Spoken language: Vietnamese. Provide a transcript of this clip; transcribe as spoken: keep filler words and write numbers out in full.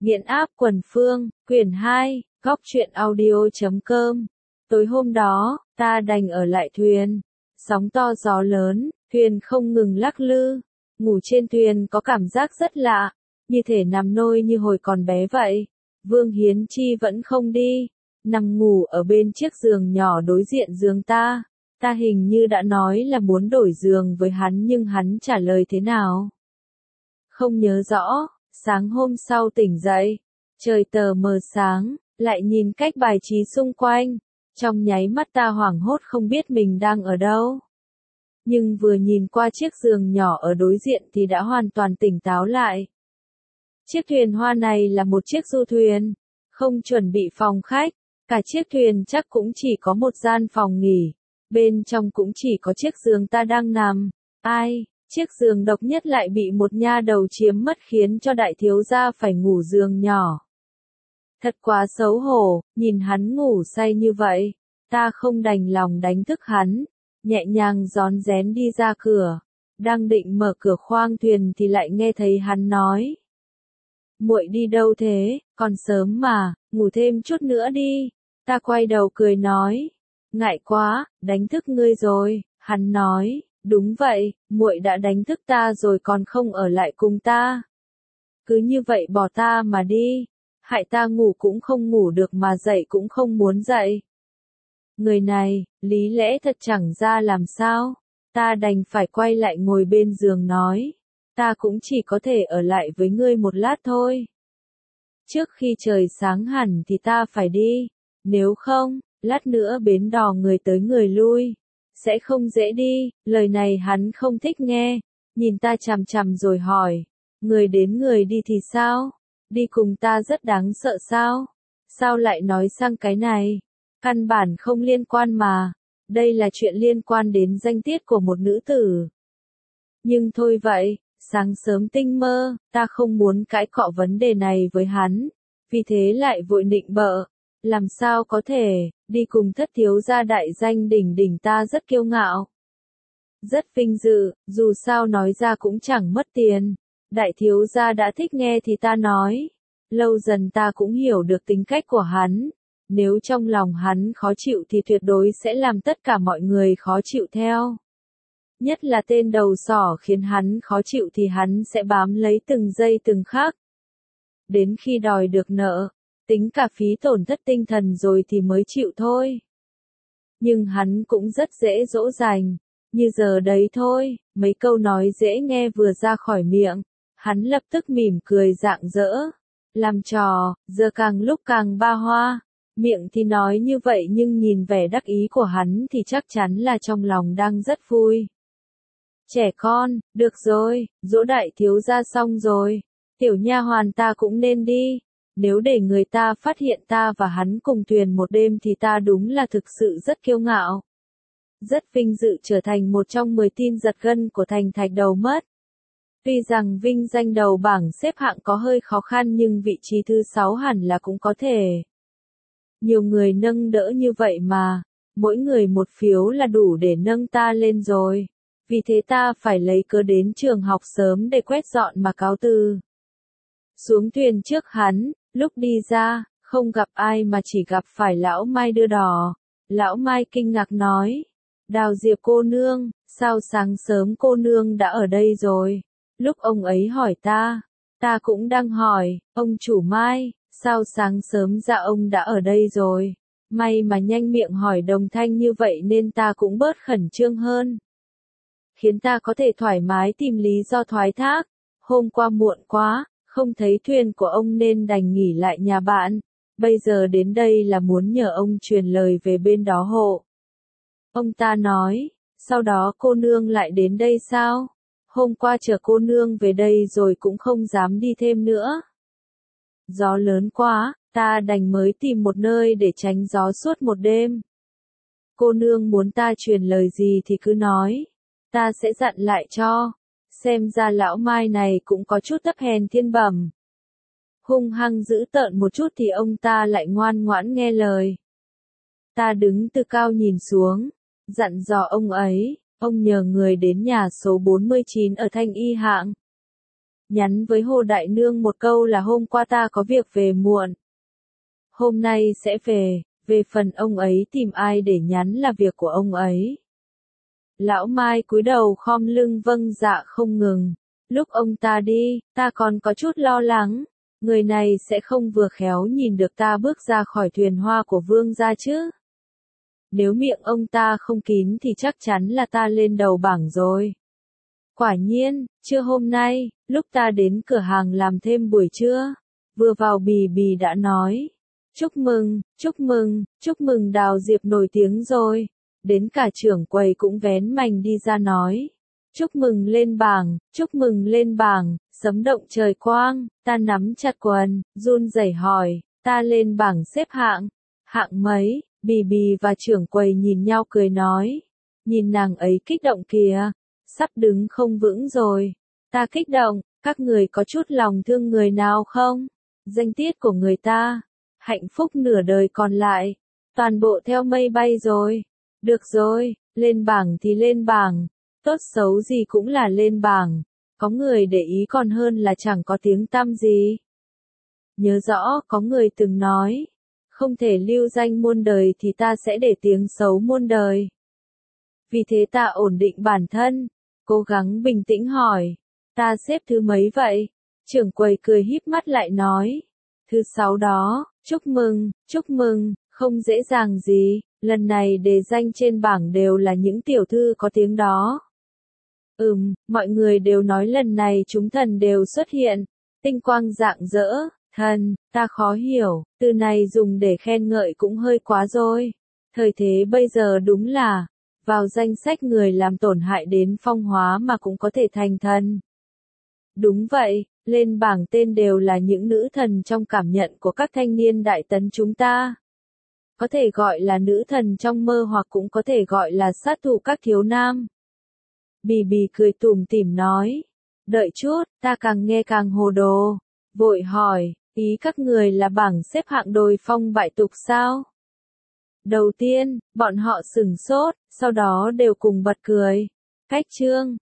Nghiện áp quần phương, quyển hai, góc truyện audio chấm com. Tối hôm đó, ta đành ở lại thuyền. Sóng to gió lớn, thuyền không ngừng lắc lư. Ngủ trên thuyền có cảm giác rất lạ, như thể nằm nôi như hồi còn bé vậy. Vương Hiến Chi vẫn không đi, nằm ngủ ở bên chiếc giường nhỏ đối diện giường ta. Ta hình như đã nói là muốn đổi giường với hắn nhưng hắn trả lời thế nào? Không nhớ rõ. Sáng hôm sau tỉnh dậy, trời tờ mờ sáng, lại nhìn cách bài trí xung quanh. Trong nháy mắt ta hoảng hốt không biết mình đang ở đâu. Nhưng vừa nhìn qua chiếc giường nhỏ ở đối diện thì đã hoàn toàn tỉnh táo lại. Chiếc thuyền hoa này là một chiếc du thuyền, không chuẩn bị phòng khách. Cả chiếc thuyền chắc cũng chỉ có một gian phòng nghỉ. Bên trong cũng chỉ có chiếc giường ta đang nằm. Ai? Chiếc giường độc nhất lại bị một nha đầu chiếm mất khiến cho đại thiếu gia phải ngủ giường nhỏ. Thật quá xấu hổ, nhìn hắn ngủ say như vậy, ta không đành lòng đánh thức hắn, nhẹ nhàng rón rén đi ra cửa, đang định mở cửa khoang thuyền thì lại nghe thấy hắn nói. Muội đi đâu thế, còn sớm mà, ngủ thêm chút nữa đi. Ta quay đầu cười nói, ngại quá, đánh thức ngươi rồi. Hắn nói, đúng vậy, muội đã đánh thức ta rồi còn không ở lại cùng ta. Cứ như vậy bỏ ta mà đi, hại ta ngủ cũng không ngủ được mà dậy cũng không muốn dậy. Người này, lý lẽ thật chẳng ra làm sao, ta đành phải quay lại ngồi bên giường nói, ta cũng chỉ có thể ở lại với ngươi một lát thôi. Trước khi trời sáng hẳn thì ta phải đi, nếu không, lát nữa bến đò người tới người lui. Sẽ không dễ đi, lời này hắn không thích nghe, nhìn ta chằm chằm rồi hỏi, người đến người đi thì sao? Đi cùng ta rất đáng sợ sao? Sao lại nói sang cái này? Căn bản không liên quan mà, đây là chuyện liên quan đến danh tiết của một nữ tử. Nhưng thôi vậy, sáng sớm tinh mơ, ta không muốn cãi cọ vấn đề này với hắn, vì thế lại vội nịnh bợ. Làm sao có thể, đi cùng thất thiếu gia đại danh đỉnh đỉnh ta rất kiêu ngạo. Rất vinh dự, dù sao nói ra cũng chẳng mất tiền. Đại thiếu gia đã thích nghe thì ta nói. Lâu dần ta cũng hiểu được tính cách của hắn. Nếu trong lòng hắn khó chịu thì tuyệt đối sẽ làm tất cả mọi người khó chịu theo. Nhất là tên đầu sỏ khiến hắn khó chịu thì hắn sẽ bám lấy từng giây từng khắc. Đến khi đòi được nợ, tính cả phí tổn thất tinh thần rồi thì mới chịu thôi. Nhưng hắn cũng rất dễ dỗ dành, như giờ đấy thôi, mấy câu nói dễ nghe vừa ra khỏi miệng, hắn lập tức mỉm cười rạng rỡ, làm trò, giờ càng lúc càng ba hoa, miệng thì nói như vậy nhưng nhìn vẻ đắc ý của hắn thì chắc chắn là trong lòng đang rất vui. Trẻ con, được rồi, dỗ đại thiếu gia xong rồi, tiểu nha hoàn ta cũng nên đi. Nếu để người ta phát hiện ta và hắn cùng thuyền một đêm thì ta đúng là thực sự rất kiêu ngạo. Rất vinh dự trở thành một trong mười tin giật gân của thành thạch đầu mất. Tuy rằng vinh danh đầu bảng xếp hạng có hơi khó khăn nhưng vị trí thứ sáu hẳn là cũng có thể. Nhiều người nâng đỡ như vậy mà, mỗi người một phiếu là đủ để nâng ta lên rồi. Vì thế ta phải lấy cớ đến trường học sớm để quét dọn mà cáo từ. Xuống thuyền trước hắn, lúc đi ra, không gặp ai mà chỉ gặp phải lão Mai đưa đò. Lão Mai kinh ngạc nói, Đào Diệp cô nương, sao sáng sớm cô nương đã ở đây rồi? Lúc ông ấy hỏi ta, ta cũng đang hỏi, ông chủ Mai, sao sáng sớm dạ ông đã ở đây rồi? May mà nhanh miệng hỏi đồng thanh như vậy nên ta cũng bớt khẩn trương hơn. Khiến ta có thể thoải mái tìm lý do thoái thác, hôm qua muộn quá. Không thấy thuyền của ông nên đành nghỉ lại nhà bạn, bây giờ đến đây là muốn nhờ ông truyền lời về bên đó hộ. Ông ta nói, sau đó cô nương lại đến đây sao? Hôm qua chờ cô nương về đây rồi cũng không dám đi thêm nữa. Gió lớn quá, ta đành mới tìm một nơi để tránh gió suốt một đêm. Cô nương muốn ta truyền lời gì thì cứ nói, ta sẽ dặn lại cho. Xem ra lão Mai này cũng có chút thấp hèn thiên bẩm. Hung hăng dữ tợn một chút thì ông ta lại ngoan ngoãn nghe lời. Ta đứng từ cao nhìn xuống, dặn dò ông ấy, ông nhờ người đến nhà số bốn mươi chín ở Thanh Y Hạng. nhắn với Hồ Đại Nương một câu là hôm qua ta có việc về muộn. Hôm nay sẽ về, về phần ông ấy tìm ai để nhắn là việc của ông ấy. Lão Mai cúi đầu khom lưng vâng dạ không ngừng. Lúc ông ta đi, ta còn có chút lo lắng. Người này sẽ không vừa khéo nhìn được ta bước ra khỏi thuyền hoa của Vương gia chứ. Nếu miệng ông ta không kín thì chắc chắn là ta lên đầu bảng rồi. Quả nhiên, trưa hôm nay, lúc ta đến cửa hàng làm thêm buổi trưa, vừa vào Bì Bì đã nói. Chúc mừng, chúc mừng, chúc mừng Đào Diệp nổi tiếng rồi. Đến cả trưởng quầy cũng vén mành đi ra nói. Chúc mừng lên bảng, chúc mừng lên bảng, sấm động trời quang, ta nắm chặt quần, run rẩy hỏi, ta lên bảng xếp hạng, hạng mấy, Bì Bì và trưởng quầy nhìn nhau cười nói, nhìn nàng ấy kích động kìa, sắp đứng không vững rồi, ta kích động, các người có chút lòng thương người nào không, danh tiết của người ta, hạnh phúc nửa đời còn lại, toàn bộ theo mây bay rồi, được rồi, lên bảng thì lên bảng. Tốt xấu gì cũng là lên bảng, có người để ý còn hơn là chẳng có tiếng tăm gì. Nhớ rõ có người từng nói, không thể lưu danh muôn đời thì ta sẽ để tiếng xấu muôn đời. Vì thế ta ổn định bản thân, cố gắng bình tĩnh hỏi, ta xếp thứ mấy vậy? Trưởng quầy cười híp mắt lại nói, thứ sáu đó, chúc mừng, chúc mừng, không dễ dàng gì, lần này đề danh trên bảng đều là những tiểu thư có tiếng đó. Ừm, mọi người đều nói lần này chúng thần đều xuất hiện, tinh quang rạng rỡ, thần, ta khó hiểu, từ này dùng để khen ngợi cũng hơi quá rồi. Thời thế bây giờ đúng là, vào danh sách người làm tổn hại đến phong hóa mà cũng có thể thành thần. Đúng vậy, lên bảng tên đều là những nữ thần trong cảm nhận của các thanh niên đại tấn chúng ta. Có thể gọi là nữ thần trong mơ hoặc cũng có thể gọi là sát thủ các thiếu nam. Bì Bì cười tủm tỉm nói, đợi chút, ta càng nghe càng hồ đồ, vội hỏi, ý các người là bảng xếp hạng đồi phong bại tục sao? Đầu tiên, bọn họ sửng sốt, sau đó đều cùng bật cười. Cách chương